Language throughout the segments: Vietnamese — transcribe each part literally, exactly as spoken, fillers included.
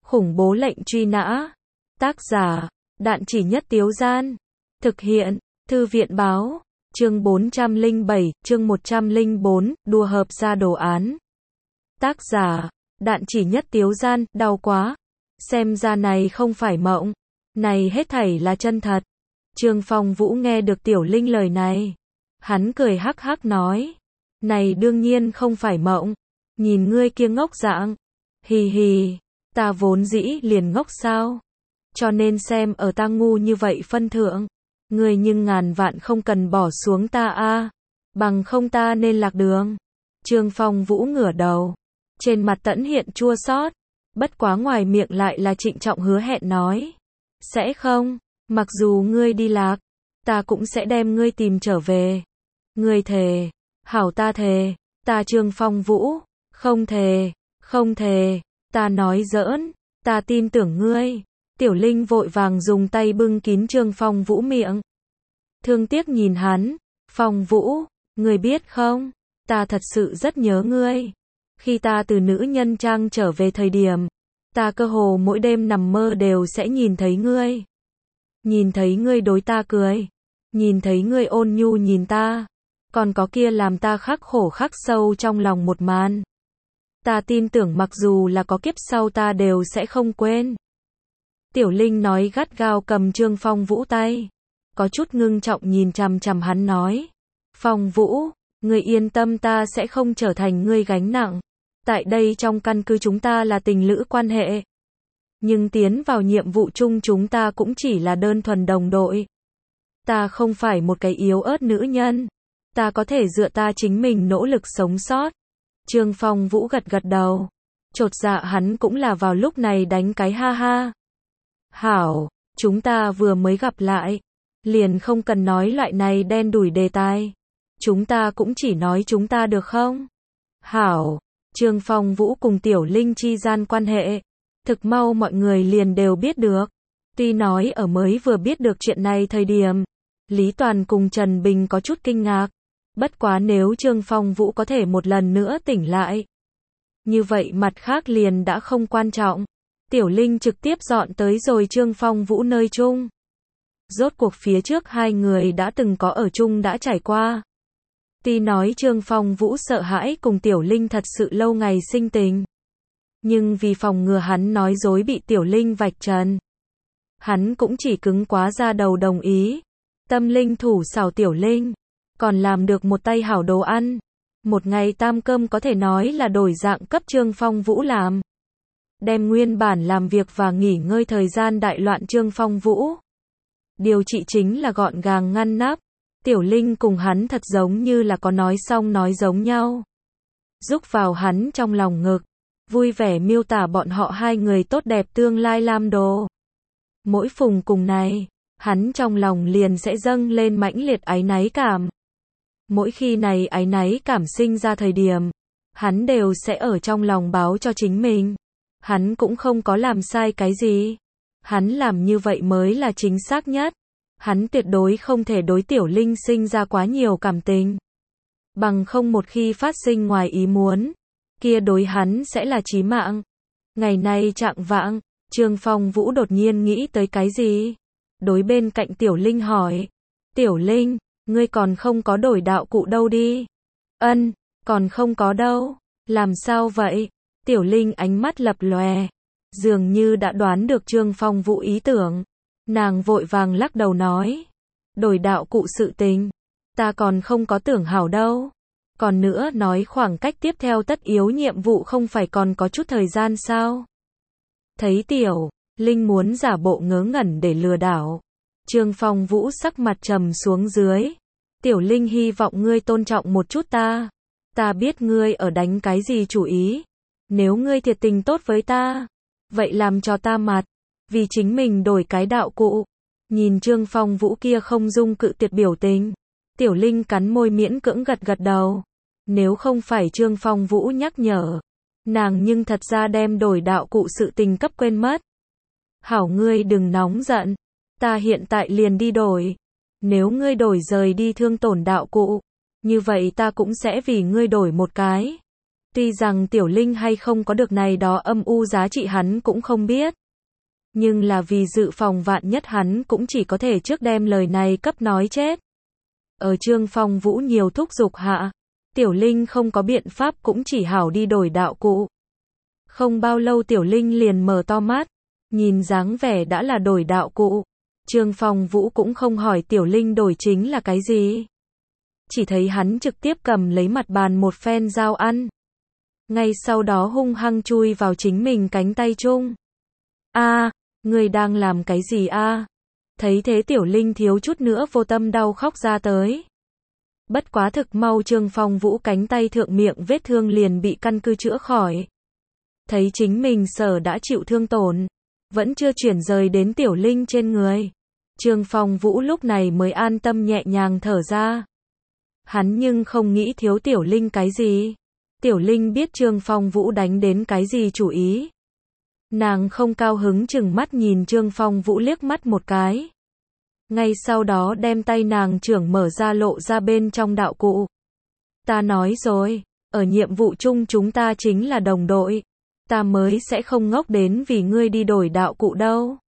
Khủng bố lệnh truy nã. Tác giả, Đạn Chỉ Nhất Tiếu Gian. Thực hiện, Thư viện Báo. Chương bốn trăm lẻ bảy, chương một trăm lẻ bốn, đùa hợp ra đồ án. Tác giả, Đạn Chỉ Nhất Tiếu Gian. Đau quá. Xem ra này không phải mộng. Này hết thảy là chân thật. Trương Phong Vũ nghe được Tiểu Linh lời này. Hắn cười hắc hắc nói. Này đương nhiên không phải mộng. Nhìn ngươi kia ngốc dạng. Hì hì. Ta vốn dĩ liền ngốc sao. Cho nên xem ở ta ngu như vậy phân thượng. Ngươi nhưng ngàn vạn không cần bỏ xuống ta a, bằng không ta nên lạc đường. Trương Phong Vũ ngửa đầu. Trên mặt tẫn hiện chua xót. Bất quá ngoài miệng lại là trịnh trọng hứa hẹn nói. Sẽ không, mặc dù ngươi đi lạc, ta cũng sẽ đem ngươi tìm trở về. Ngươi thề. Hảo ta thề. Ta Trương Phong Vũ. Không thề. Không thề. Ta nói giỡn. Ta tin tưởng ngươi. Tiểu Linh vội vàng dùng tay bưng kín Trương Phong Vũ miệng. Thương tiếc nhìn hắn. Phong Vũ, ngươi biết không? Ta thật sự rất nhớ ngươi. Khi ta từ nữ nhân trang trở về thời điểm, ta cơ hồ mỗi đêm nằm mơ đều sẽ nhìn thấy ngươi. Nhìn thấy ngươi đối ta cười. Nhìn thấy ngươi ôn nhu nhìn ta. Còn có kia làm ta khắc khổ khắc sâu trong lòng một màn. Ta tin tưởng mặc dù là có kiếp sau ta đều sẽ không quên. Tiểu Linh nói gắt gao cầm Trương Phong Vũ tay. Có chút ngưng trọng nhìn chằm chằm hắn nói. Phong Vũ, ngươi yên tâm ta sẽ không trở thành ngươi gánh nặng. Tại đây trong căn cứ chúng ta là tình lữ quan hệ. Nhưng tiến vào nhiệm vụ chung chúng ta cũng chỉ là đơn thuần đồng đội. Ta không phải một cái yếu ớt nữ nhân. Ta có thể dựa ta chính mình nỗ lực sống sót. Trương Phong Vũ gật gật đầu. Chột dạ hắn cũng là vào lúc này đánh cái ha ha. Hảo, chúng ta vừa mới gặp lại. Liền không cần nói loại này đen đủi đề tài. Chúng ta cũng chỉ nói chúng ta được không? Hảo, Trương Phong Vũ cùng Tiểu Linh chi gian quan hệ. Thực mau mọi người liền đều biết được. Tuy nói ở mới vừa biết được chuyện này thời điểm. Lý Toàn cùng Trần Bình có chút kinh ngạc. Bất quá nếu Trương Phong Vũ có thể một lần nữa tỉnh lại. Như vậy mặt khác liền đã không quan trọng. Tiểu Linh trực tiếp dọn tới rồi Trương Phong Vũ nơi chung. Rốt cuộc phía trước hai người đã từng có ở chung đã trải qua. Tuy nói Trương Phong Vũ sợ hãi cùng Tiểu Linh thật sự lâu ngày sinh tình. Nhưng vì phòng ngừa hắn nói dối bị Tiểu Linh vạch trần. Hắn cũng chỉ cứng quá ra đầu đồng ý. Tâm linh thủ xảo Tiểu Linh. Còn làm được một tay hảo đồ ăn. Một ngày tam cơm có thể nói là đổi dạng cấp Trương Phong Vũ làm. Đem nguyên bản làm việc và nghỉ ngơi thời gian đại loạn Trương Phong Vũ. Điều trị chính là gọn gàng ngăn nắp. Tiểu Linh cùng hắn thật giống như là có nói xong nói giống nhau. Rúc vào hắn trong lòng ngực. Vui vẻ miêu tả bọn họ hai người tốt đẹp tương lai lam đồ. Mỗi phùng cùng này, hắn trong lòng liền sẽ dâng lên mãnh liệt áy náy cảm. Mỗi khi này áy náy cảm sinh ra thời điểm, hắn đều sẽ ở trong lòng báo cho chính mình. Hắn cũng không có làm sai cái gì. Hắn làm như vậy mới là chính xác nhất. Hắn tuyệt đối không thể đối Tiểu Linh sinh ra quá nhiều cảm tình. Bằng không một khi phát sinh ngoài ý muốn, kia đối hắn sẽ là chí mạng. Ngày nay trạng vạng, Trương Phong Vũ đột nhiên nghĩ tới cái gì? Đối bên cạnh Tiểu Linh hỏi. Tiểu Linh, ngươi còn không có đổi đạo cụ đâu đi. Ân, còn không có đâu. Làm sao vậy? Tiểu Linh ánh mắt lập lòe. Dường như đã đoán được Trương Phong Vũ ý tưởng. Nàng vội vàng lắc đầu nói. Đổi đạo cụ sự tình. Ta còn không có tưởng hảo đâu. Còn nữa nói khoảng cách tiếp theo tất yếu nhiệm vụ không phải còn có chút thời gian sao? Thấy Tiểu Linh muốn giả bộ ngớ ngẩn để lừa đảo. Trương Phong Vũ sắc mặt trầm xuống dưới. Tiểu Linh hy vọng ngươi tôn trọng một chút ta. Ta biết ngươi ở đánh cái gì chủ ý. Nếu ngươi thiệt tình tốt với ta, vậy làm cho ta mặt. Vì chính mình đổi cái đạo cụ. Nhìn Trương Phong Vũ kia không dung cự tuyệt biểu tình. Tiểu Linh cắn môi miễn cưỡng gật gật đầu. Nếu không phải Trương Phong Vũ nhắc nhở, nàng nhưng thật ra đem đổi đạo cụ sự tình cấp quên mất. Hảo ngươi đừng nóng giận. Ta hiện tại liền đi đổi. Nếu ngươi đổi rời đi thương tổn đạo cụ, như vậy ta cũng sẽ vì ngươi đổi một cái. Tuy rằng Tiểu Linh hay không có được này đó âm u giá trị hắn cũng không biết. Nhưng là vì dự phòng vạn nhất hắn cũng chỉ có thể trước đem lời này cấp nói chết. Ở Trương Phong Vũ nhiều thúc giục hạ, Tiểu Linh không có biện pháp cũng chỉ hảo đi đổi đạo cụ. Không bao lâu Tiểu Linh liền mở to mắt, nhìn dáng vẻ đã là đổi đạo cụ. Trương Phong Vũ cũng không hỏi Tiểu Linh đổi chính là cái gì. Chỉ thấy hắn trực tiếp cầm lấy mặt bàn một phen dao ăn. Ngay sau đó hung hăng chui vào chính mình cánh tay chung. A, người đang làm cái gì a? Thấy thế Tiểu Linh thiếu chút nữa vô tâm đau khóc ra tới. Bất quá thực mau Trương Phong Vũ cánh tay thượng miệng vết thương liền bị căn cứ chữa khỏi. Thấy chính mình sở đã chịu thương tổn, vẫn chưa chuyển rời đến Tiểu Linh trên người. Trương Phong Vũ lúc này mới an tâm nhẹ nhàng thở ra. Hắn nhưng không nghĩ thiếu Tiểu Linh cái gì. Tiểu Linh biết Trương Phong Vũ đánh đến cái gì chủ ý. Nàng không cao hứng chừng mắt nhìn Trương Phong Vũ liếc mắt một cái. Ngay sau đó đem tay nàng trưởng mở ra lộ ra bên trong đạo cụ. Ta nói rồi, ở nhiệm vụ chung chúng ta chính là đồng đội. Ta mới sẽ không ngốc đến vì ngươi đi đổi đạo cụ đâu.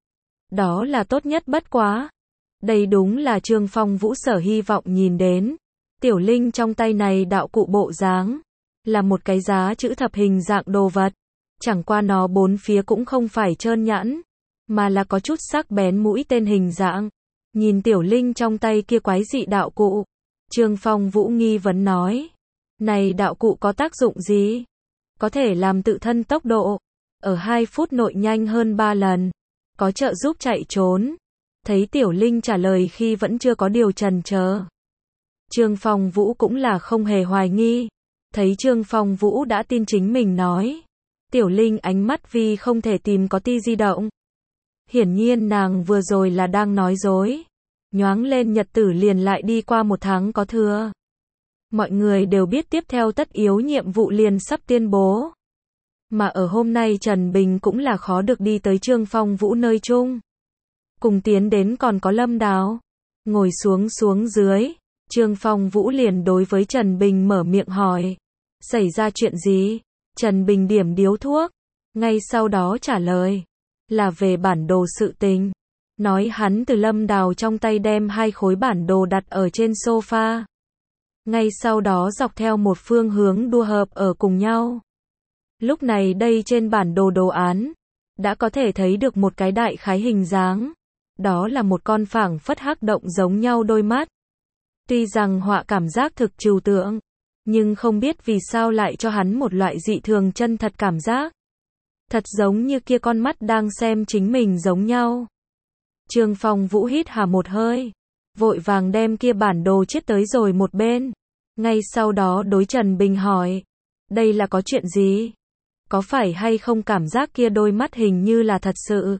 Đó là tốt nhất bất quá. Đây đúng là Trương Phong Vũ sở hy vọng nhìn đến. Tiểu Linh trong tay này đạo cụ bộ dáng. Là một cái giá chữ thập hình dạng đồ vật. Chẳng qua nó bốn phía cũng không phải trơn nhẵn. Mà là có chút sắc bén mũi tên hình dạng. Nhìn Tiểu Linh trong tay kia quái dị đạo cụ. Trương Phong Vũ nghi vấn nói. Này đạo cụ có tác dụng gì? Có thể làm tự thân tốc độ. Ở hai phút nội nhanh hơn ba lần. Có trợ giúp chạy trốn. Thấy Tiểu Linh trả lời khi vẫn chưa có điều chần chờ. Trương Phong Vũ cũng là không hề hoài nghi. Thấy Trương Phong Vũ đã tin chính mình nói. Tiểu Linh ánh mắt vì không thể tìm có ti di động. Hiển nhiên nàng vừa rồi là đang nói dối. Nhoáng lên nhật tử liền lại đi qua một tháng có thừa. Mọi người đều biết tiếp theo tất yếu nhiệm vụ liền sắp tuyên bố. Mà ở hôm nay Trần Bình cũng là khó được đi tới Trương Phong Vũ nơi chung. Cùng tiến đến còn có Lâm Đào. Ngồi xuống xuống dưới. Trương Phong Vũ liền đối với Trần Bình mở miệng hỏi. Xảy ra chuyện gì? Trần Bình điểm điếu thuốc. Ngay sau đó trả lời. Là về bản đồ sự tình. Nói hắn từ Lâm Đào trong tay đem hai khối bản đồ đặt ở trên sofa. Ngay sau đó dọc theo một phương hướng đua hợp ở cùng nhau. Lúc này đây trên bản đồ đồ án. Đã có thể thấy được một cái đại khái hình dáng. Đó là một con phảng phất hắc động giống nhau đôi mắt. Tuy rằng họa cảm giác thực trừu tượng. Nhưng không biết vì sao lại cho hắn một loại dị thường chân thật cảm giác. Thật giống như kia con mắt đang xem chính mình giống nhau. Trương Phong Vũ hít hà một hơi. Vội vàng đem kia bản đồ chết tới rồi một bên. Ngay sau đó đối Trần Bình hỏi. Đây là có chuyện gì? Có phải hay không cảm giác kia đôi mắt hình như là thật sự?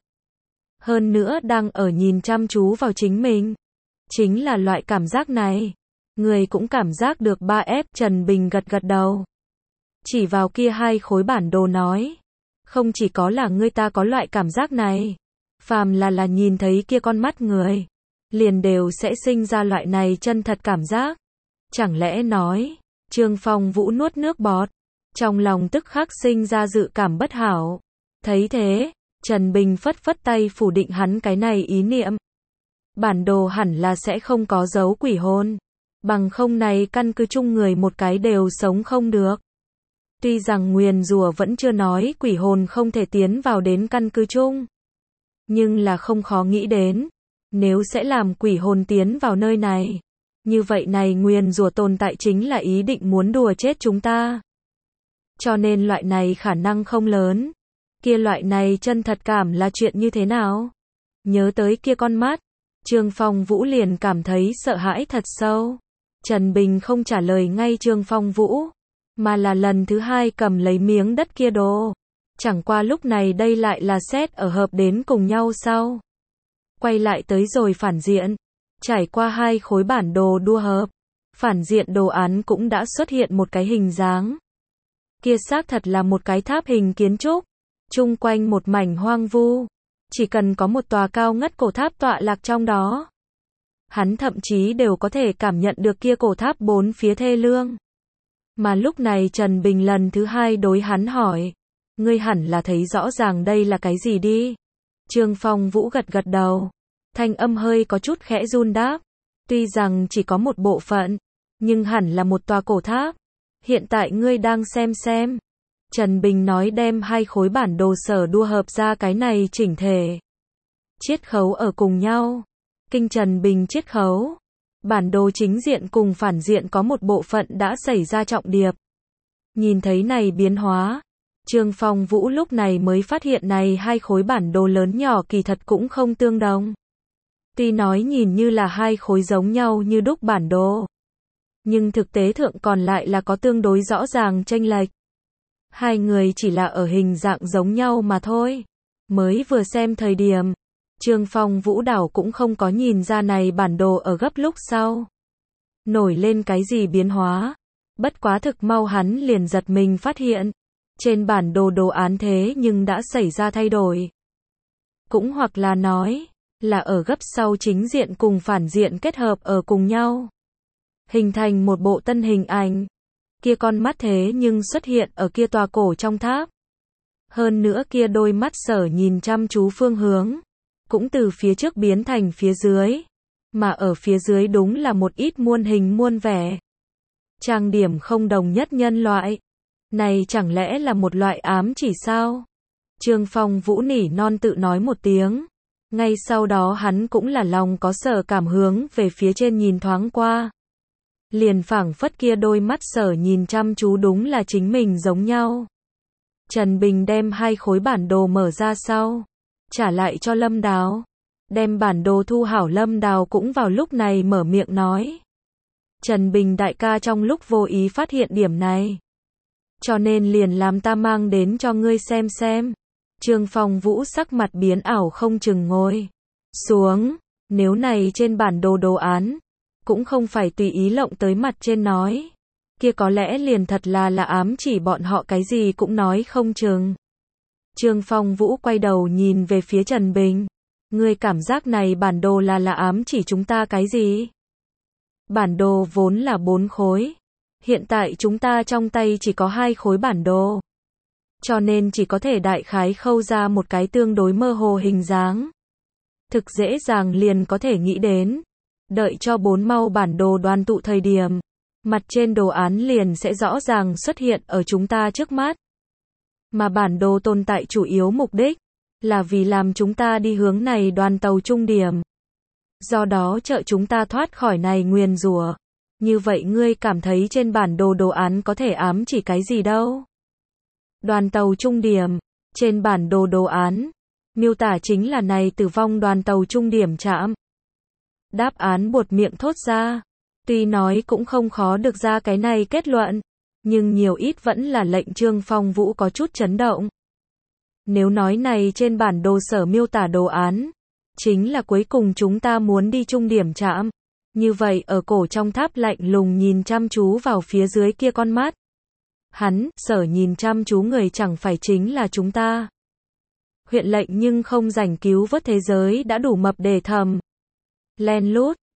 Hơn nữa đang ở nhìn chăm chú vào chính mình. Chính là loại cảm giác này. Người cũng cảm giác được ba ép Trần Bình gật gật đầu. Chỉ vào kia hai khối bản đồ nói. Không chỉ có là người ta có loại cảm giác này. Phàm là là nhìn thấy kia con mắt người. Liền đều sẽ sinh ra loại này chân thật cảm giác. Chẳng lẽ nói. Trương Phong Vũ nuốt nước bọt. Trong lòng tức khắc sinh ra dự cảm bất hảo. Thấy thế. Trần Bình phất phất tay phủ định hắn cái này ý niệm. Bản đồ hẳn là sẽ không có dấu quỷ hồn. Bằng không này căn cứ chung người một cái đều sống không được. Tuy rằng nguyền rủa vẫn chưa nói quỷ hồn không thể tiến vào đến căn cứ chung. Nhưng là không khó nghĩ đến. Nếu sẽ làm quỷ hồn tiến vào nơi này. Như vậy này nguyền rủa tồn tại chính là ý định muốn đùa chết chúng ta. Cho nên loại này khả năng không lớn. Kia loại này chân thật cảm là chuyện như thế nào? Nhớ tới kia con mắt. Trương Phong Vũ liền cảm thấy sợ hãi thật sâu. Trần Bình không trả lời ngay Trương Phong Vũ. Mà là lần thứ hai cầm lấy miếng đất kia đồ. Chẳng qua lúc này đây lại là xét ở hợp đến cùng nhau sau. Quay lại tới rồi phản diện. Trải qua hai khối bản đồ đua hợp. Phản diện đồ án cũng đã xuất hiện một cái hình dáng. Kia xác thật là một cái tháp hình kiến trúc. Chung quanh một mảnh hoang vu. Chỉ cần có một tòa cao ngất cổ tháp tọa lạc trong đó. Hắn thậm chí đều có thể cảm nhận được kia cổ tháp bốn phía thê lương. Mà lúc này Trần Bình lần thứ hai đối hắn hỏi. Ngươi hẳn là thấy rõ ràng đây là cái gì đi. Trương Phong Vũ gật gật đầu. Thanh âm hơi có chút khẽ run đáp. Tuy rằng chỉ có một bộ phận, nhưng hẳn là một tòa cổ tháp. Hiện tại ngươi đang xem xem. Trần Bình nói đem hai khối bản đồ sở đua hợp ra cái này chỉnh thể. Chiết khấu ở cùng nhau. Kinh Trần Bình chiết khấu. Bản đồ chính diện cùng phản diện có một bộ phận đã xảy ra trọng điệp. Nhìn thấy này biến hóa, Trương Phong Vũ lúc này mới phát hiện này hai khối bản đồ lớn nhỏ kỳ thật cũng không tương đồng. Tuy nói nhìn như là hai khối giống nhau như đúc bản đồ, nhưng thực tế thượng còn lại là có tương đối rõ ràng chênh lệch. Hai người chỉ là ở hình dạng giống nhau mà thôi. Mới vừa xem thời điểm, Trương Phong Vũ đảo cũng không có nhìn ra này bản đồ ở gấp lúc sau nổi lên cái gì biến hóa. Bất quá thực mau hắn liền giật mình phát hiện, trên bản đồ đồ án thế nhưng đã xảy ra thay đổi. Cũng hoặc là nói, là ở gấp sau chính diện cùng phản diện kết hợp ở cùng nhau, hình thành một bộ tân hình ảnh. Kia con mắt thế nhưng xuất hiện ở kia tòa cổ trong tháp. Hơn nữa kia đôi mắt sở nhìn chăm chú phương hướng, cũng từ phía trước biến thành phía dưới. Mà ở phía dưới đúng là một ít muôn hình muôn vẻ. Trang điểm không đồng nhất nhân loại. Này chẳng lẽ là một loại ám chỉ sao? Trương Phong Vũ nỉ non tự nói một tiếng. Ngay sau đó hắn cũng là lòng có sở cảm hướng về phía trên nhìn thoáng qua. Liền phảng phất kia đôi mắt sở nhìn chăm chú đúng là chính mình giống nhau. Trần Bình đem hai khối bản đồ mở ra sau, trả lại cho Lâm Đào. Đem bản đồ thu hảo, Lâm Đào cũng vào lúc này mở miệng nói. Trần Bình đại ca trong lúc vô ý phát hiện điểm này, cho nên liền làm ta mang đến cho ngươi xem xem. Trương Phong Vũ sắc mặt biến ảo không chừng ngồi xuống. Nếu này trên bản đồ đồ án cũng không phải tùy ý lộng tới mặt trên nói, kia có lẽ liền thật là là ám chỉ bọn họ cái gì cũng nói không chừng. Trương Phong Vũ quay đầu nhìn về phía Trần Bình. Ngươi cảm giác này bản đồ là là ám chỉ chúng ta cái gì? Bản đồ vốn là bốn khối. Hiện tại chúng ta trong tay chỉ có hai khối bản đồ. Cho nên chỉ có thể đại khái khâu ra một cái tương đối mơ hồ hình dáng. Thực dễ dàng liền có thể nghĩ đến. Đợi cho bốn màu bản đồ đoàn tụ thời điểm, mặt trên đồ án liền sẽ rõ ràng xuất hiện ở chúng ta trước mắt. Mà bản đồ tồn tại chủ yếu mục đích là vì làm chúng ta đi hướng này đoàn tàu trung điểm. Do đó trợ chúng ta thoát khỏi này nguyền rủa. Như vậy ngươi cảm thấy trên bản đồ đồ án có thể ám chỉ cái gì đâu? Đoàn tàu trung điểm, trên bản đồ đồ án, miêu tả chính là này tử vong đoàn tàu trung điểm trạm. Đáp án buột miệng thốt ra. Tuy nói cũng không khó được ra cái này kết luận, nhưng nhiều ít vẫn là lệnh Trương Phong Vũ có chút chấn động. Nếu nói này trên bản đồ sở miêu tả đồ án, chính là cuối cùng chúng ta muốn đi trung điểm trạm. Như vậy ở cổ trong tháp lạnh lùng nhìn chăm chú vào phía dưới kia con mắt. Hắn, sở nhìn chăm chú người chẳng phải chính là chúng ta. Huyện lệnh nhưng không rảnh cứu vớt thế giới đã đủ mập để thầm. Len lút,